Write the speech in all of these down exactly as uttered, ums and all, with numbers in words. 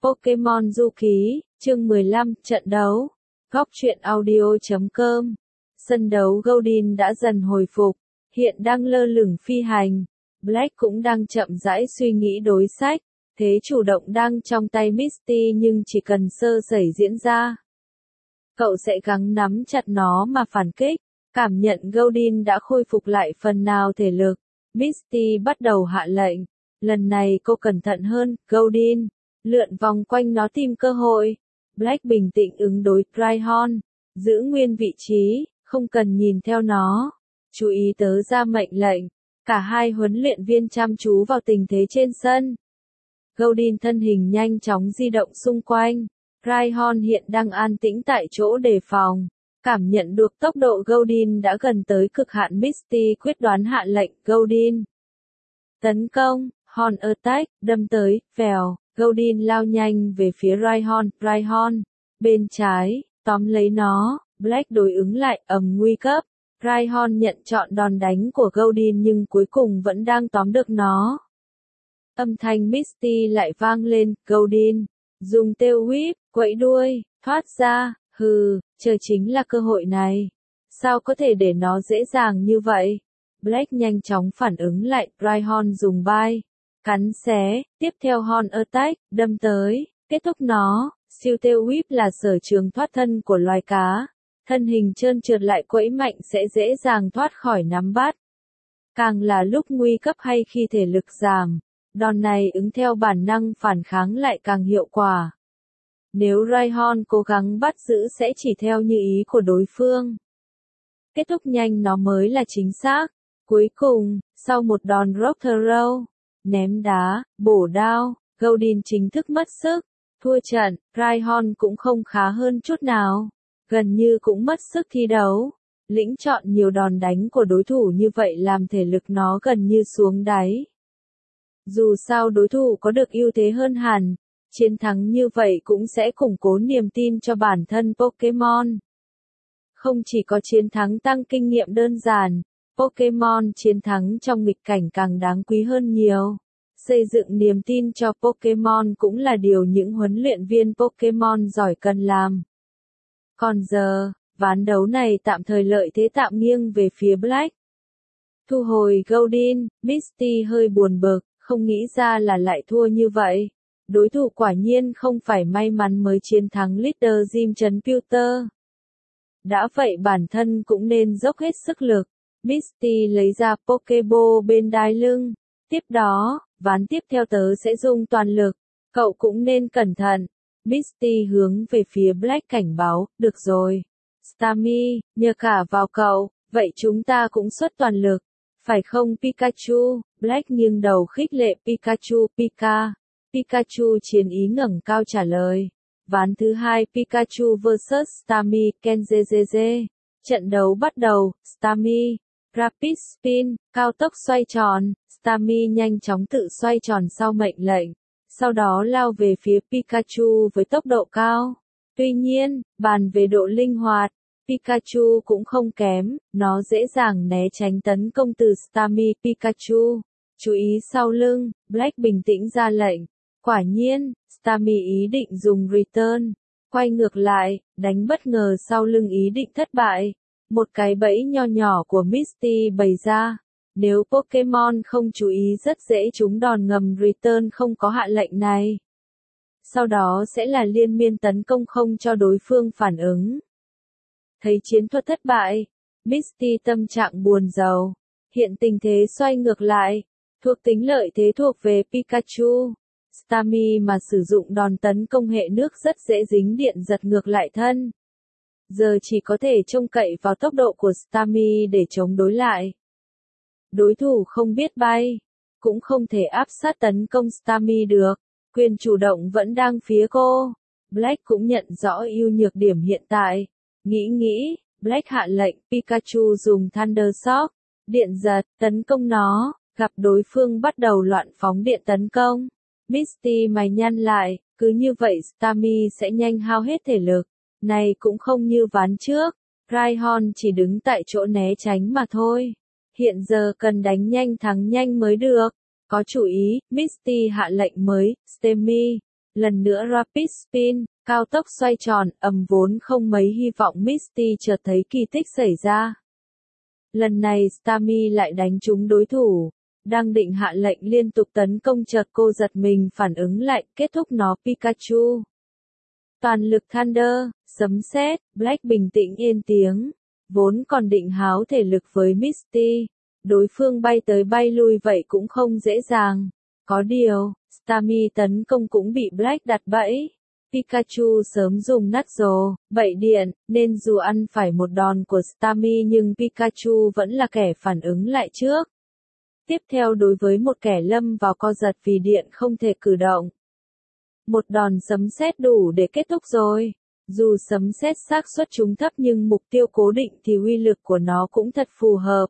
Pokemon Du Ký, chương mười lăm, trận đấu. Góc truyện audio chấm com. Sân đấu Goldeen đã dần hồi phục, hiện đang lơ lửng phi hành. Black cũng đang chậm rãi suy nghĩ đối sách, thế chủ động đang trong tay Misty nhưng chỉ cần sơ sẩy diễn ra, cậu sẽ gắng nắm chặt nó mà phản kích. Cảm nhận Goldeen đã khôi phục lại phần nào thể lực, Misty bắt đầu hạ lệnh. Lần này cô cẩn thận hơn, Goldeen. Lượn vòng quanh nó tìm cơ hội. Black bình tĩnh ứng đối Rhyhorn, giữ nguyên vị trí, không cần nhìn theo nó. Chú ý tớ ra mệnh lệnh. Cả hai huấn luyện viên chăm chú vào tình thế trên sân. Goldeen thân hình nhanh chóng di động xung quanh. Rhyhorn hiện đang an tĩnh tại chỗ đề phòng. Cảm nhận được tốc độ Goldeen đã gần tới cực hạn, Misty quyết đoán hạ lệnh. Goldeen tấn công, Horn Attack, đâm tới, vèo. Goldeen lao nhanh về phía Rhyhorn, Rhyhorn, bên trái, tóm lấy nó. Black đối ứng lại, ầm nguy cấp. Rhyhorn nhận chọn đòn đánh của Goldeen nhưng cuối cùng vẫn đang tóm được nó. Âm thanh Misty lại vang lên, Goldeen dùng tail whip, quẫy đuôi, thoát ra, hừ, chờ chính là cơ hội này. Sao có thể để nó dễ dàng như vậy? Black nhanh chóng phản ứng lại, Rhyhorn dùng bite, cắn xé, tiếp theo Horn Attack, đâm tới, kết thúc nó. Siêu tail whip là sở trường thoát thân của loài cá. Thân hình trơn trượt lại quẫy mạnh sẽ dễ dàng thoát khỏi nắm bắt. Càng là lúc nguy cấp hay khi thể lực giảm, đòn này ứng theo bản năng phản kháng lại càng hiệu quả. Nếu Rhyhorn cố gắng bắt giữ sẽ chỉ theo như ý của đối phương. Kết thúc nhanh nó mới là chính xác. Cuối cùng, sau một đòn rock throw, ném đá, bổ đao, Goldeen chính thức mất sức, thua trận. Rhyhorn cũng không khá hơn chút nào, gần như cũng mất sức thi đấu. Lĩnh chọn nhiều đòn đánh của đối thủ như vậy làm thể lực nó gần như xuống đáy. Dù sao đối thủ có được ưu thế hơn hẳn, chiến thắng như vậy cũng sẽ củng cố niềm tin cho bản thân Pokemon. Không chỉ có chiến thắng tăng kinh nghiệm đơn giản, Pokemon chiến thắng trong nghịch cảnh càng đáng quý hơn nhiều. Xây dựng niềm tin cho Pokemon cũng là điều những huấn luyện viên Pokemon giỏi cần làm. Còn giờ, ván đấu này tạm thời lợi thế tạm nghiêng về phía Black. Thu hồi Goldeen, Misty hơi buồn bực, không nghĩ ra là lại thua như vậy. Đối thủ quả nhiên không phải may mắn mới chiến thắng Leader Gym trấn Pewter. Đã vậy bản thân cũng nên dốc hết sức lực. Misty lấy ra Pokeball bên đai lưng. Tiếp đó, ván tiếp theo tớ sẽ dùng toàn lực. Cậu cũng nên cẩn thận. Misty hướng về phía Black cảnh báo, được rồi. Starmie, nhờ cả vào cậu, vậy chúng ta cũng xuất toàn lực. Phải không Pikachu? Black nghiêng đầu khích lệ Pikachu, Pika. Pikachu chiến ý ngẩng cao trả lời. Ván thứ hai Pikachu versus Starmie, Kenzezeze. Trận đấu bắt đầu, Starmie. Rapid Spin, cao tốc xoay tròn. Starmie nhanh chóng tự xoay tròn sau mệnh lệnh. Sau đó lao về phía Pikachu với tốc độ cao. Tuy nhiên, bàn về độ linh hoạt, Pikachu cũng không kém, nó dễ dàng né tránh tấn công từ Starmie. Pikachu, chú ý sau lưng, Black bình tĩnh ra lệnh. Quả nhiên, Starmie ý định dùng Return, quay ngược lại, đánh bất ngờ sau lưng ý định thất bại. Một cái bẫy nho nhỏ của Misty bày ra. Nếu Pokemon không chú ý rất dễ trúng đòn ngầm Return không có hạ lệnh này. Sau đó sẽ là liên miên tấn công không cho đối phương phản ứng. Thấy chiến thuật thất bại, Misty tâm trạng buồn rầu. Hiện tình thế xoay ngược lại, thuộc tính lợi thế thuộc về Pikachu. Starmie mà sử dụng đòn tấn công hệ nước rất dễ dính điện giật ngược lại thân. Giờ chỉ có thể trông cậy vào tốc độ của Starmie để chống đối lại. Đối thủ không biết bay, cũng không thể áp sát tấn công Starmie được. Quyền chủ động vẫn đang phía cô. Black cũng nhận rõ ưu nhược điểm hiện tại. Nghĩ nghĩ, Black hạ lệnh Pikachu dùng Thunder Shock, điện giật, tấn công nó. Gặp đối phương bắt đầu loạn phóng điện tấn công. Misty mày nhăn lại, cứ như vậy Starmie sẽ nhanh hao hết thể lực. Này cũng không như ván trước, Rhyhorn chỉ đứng tại chỗ né tránh mà thôi. Hiện giờ cần đánh nhanh thắng nhanh mới được. Có chủ ý, Misty hạ lệnh mới, Starmie, Lần nữa Rapid Spin, cao tốc xoay tròn, ầm vốn không mấy hy vọng Misty chợt thấy kỳ tích xảy ra. Lần này Starmie lại đánh trúng đối thủ. Đang định hạ lệnh liên tục tấn công chợt cô giật mình phản ứng lại, kết thúc nó Pikachu. Toàn lực Thunder, sấm sét, Black bình tĩnh yên tiếng. Vốn còn định háo thể lực với Misty. Đối phương bay tới bay lui vậy cũng không dễ dàng. Có điều, Starmie tấn công cũng bị Black đặt bẫy. Pikachu sớm dùng Nuzlocke, bẫy điện, nên dù ăn phải một đòn của Starmie nhưng Pikachu vẫn là kẻ phản ứng lại trước. Tiếp theo đối với một kẻ lâm vào co giật vì điện không thể cử động. Một đòn sấm sét đủ để kết thúc rồi. Dù sấm sét xác suất trúng thấp nhưng mục tiêu cố định thì uy lực của nó cũng thật phù hợp.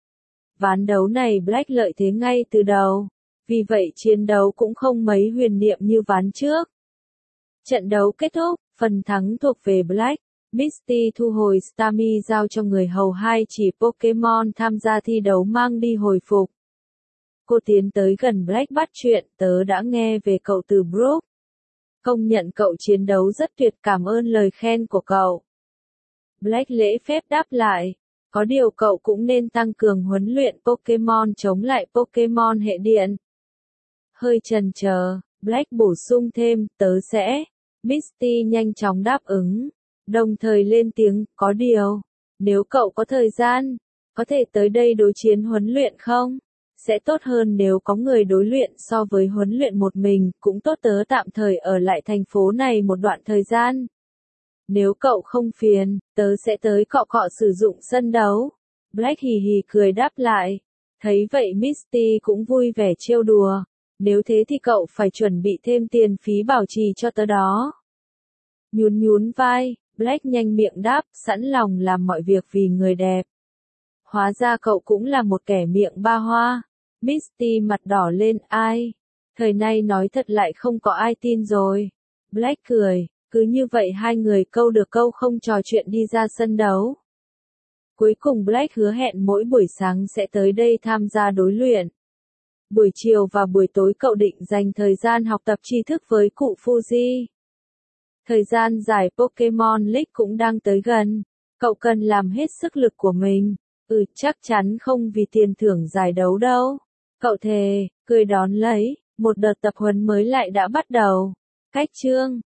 Ván đấu này Black lợi thế ngay từ đầu. Vì vậy chiến đấu cũng không mấy huyền niệm như ván trước. Trận đấu kết thúc, phần thắng thuộc về Black. Misty thu hồi Starmie giao cho người hầu hai chỉ Pokemon tham gia thi đấu mang đi hồi phục. Cô tiến tới gần Black bắt chuyện, tớ đã nghe về cậu từ Brook. Công nhận cậu chiến đấu rất tuyệt, cảm ơn lời khen của cậu. Black lễ phép đáp lại. Có điều cậu cũng nên tăng cường huấn luyện Pokemon chống lại Pokemon hệ điện. Hơi chần chờ, Black bổ sung thêm, tớ sẽ. Misty nhanh chóng đáp ứng. Đồng thời lên tiếng, có điều. Nếu cậu có thời gian, có thể tới đây đối chiến huấn luyện không? Sẽ tốt hơn nếu có người đối luyện so với huấn luyện một mình, cũng tốt tớ tạm thời ở lại thành phố này một đoạn thời gian. Nếu cậu không phiền, tớ sẽ tới cọ cọ sử dụng sân đấu. Black hì hì cười đáp lại. Thấy vậy Misty cũng vui vẻ trêu đùa. Nếu thế thì cậu phải chuẩn bị thêm tiền phí bảo trì cho tớ đó. Nhún nhún vai, Black nhanh miệng đáp, sẵn lòng làm mọi việc vì người đẹp. Hóa ra cậu cũng là một kẻ miệng ba hoa. Misty mặt đỏ lên, ai? Thời nay nói thật lại không có ai tin rồi. Black cười, cứ như vậy hai người câu được câu không trò chuyện đi ra sân đấu. Cuối cùng Black hứa hẹn mỗi buổi sáng sẽ tới đây tham gia đối luyện. Buổi chiều và buổi tối cậu định dành thời gian học tập tri thức với cụ Fuji. Thời gian giải Pokemon League cũng đang tới gần. Cậu cần làm hết sức lực của mình. Ừ, chắc chắn không vì tiền thưởng giải đấu đâu. Cậu thề, cười đón lấy, một đợt tập huấn mới lại đã bắt đầu. Cách chương